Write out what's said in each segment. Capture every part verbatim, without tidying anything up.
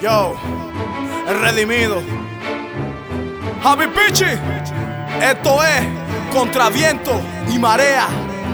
Yo, el redimido Javi Pichi. Esto es Contra Viento y Marea.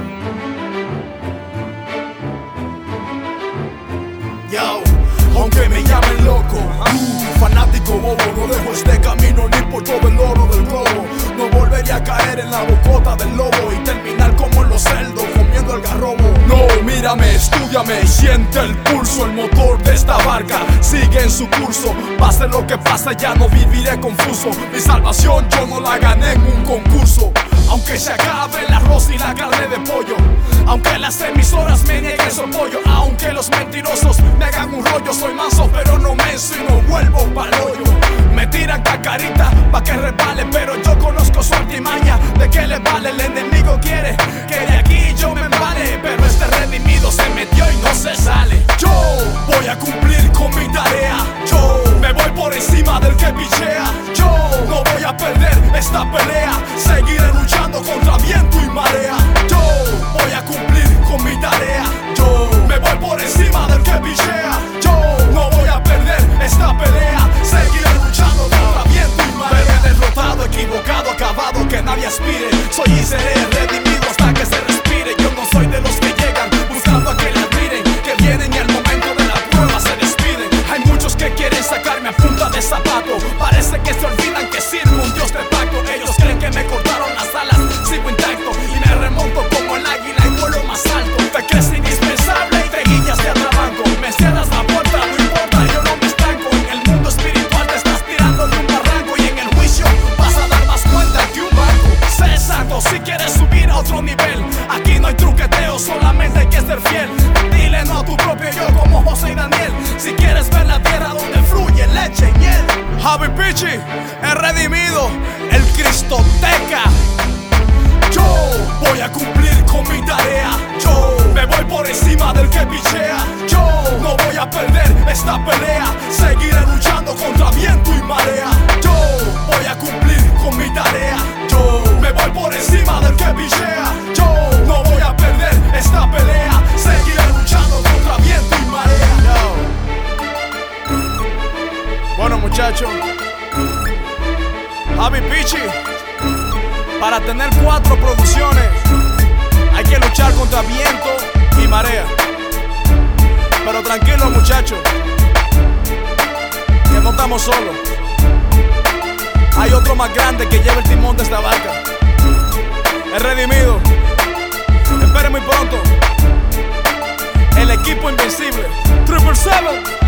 Yo, aunque me llamen loco, uh, fanático bobo, no dejo este camino ni por todo el oro del globo. No volvería a caer en la bocota del lobo y terminar como en los celdos comiendo el garrobo. No, mírame, estúdiame y siente el pulso. El motor de esta barca sigue en su curso. Pase lo que pase, ya no viviré confuso. Mi salvación yo no la gané en un concurso. Aunque se acabe el arroz y la carne de pollo, aunque las emisoras me nieguen su apoyo, aunque los mentirosos me hagan un rollo, soy manso pero no menso y no vuelvo pa'l hoyo. Me tiran cacarita pa' que resbale, pero yo conozco su artimaña. ¿De qué le vale? El enemigo quiere que de aquí yo me embale, pero este redimido se metió y no se sale. Yo voy a cumplir con mi tarea. Yo me voy por encima del que pichea. Yo no voy a perder esta pelea. Seguiré luchando contra viento y marea. Yo voy a cumplir con mi tarea. Yo me voy por encima del que pichea. Yo no voy a perder esta pelea. Seguiré luchando contra viento y marea. Pero he derrotado, equivocado, acabado, que nadie aspire. Soy y seré redimido hasta que se respire. Yo no soy de los que llegan buscando a que le admiren, que vienen y al momento de la prueba se despiden. Hay muchos que quieren sacarme a punta de zapato. Parece que se olvidan que sirvo un Dios de pacto. Ellos creen que me cortaron las alas, sigo intacto y me remonto como el águila y vuelo más alto. Te crees indispensable y te guillas de atrabanco. Me cierras la puerta, no importa, yo no me estanco. En el mundo espiritual te estás tirando de un barranco y en el juicio vas a dar más cuenta que un banco. Sé exacto si quieres subir a otro nivel. Aquí no hay truqueteo, solamente hay que ser fiel. Dile no a tu propio yo como José y Daniel. Si quieres ver la tierra donde fluye leche y miel. Javi Pichi, el redimido, el Cristoteca. Yo voy a cumplir con mi tarea. Yo me voy por encima del que pichea. Yo no voy a perder esta pelea. Seguiré luchando contra viento y marea. Yo voy a cumplir con mi tarea. Yo me voy por encima del que pichea. Yo no voy a perder esta pelea. Seguiré luchando contra viento y marea. Yo. Bueno, muchachos, Javi Pichi. Para tener cuatro producciones hay que luchar contra viento y marea. Pero tranquilos, muchachos, que no estamos solos. Hay otro más grande que lleva el timón de esta barca, el redimido. Esperen muy pronto el equipo invencible Triple Seven.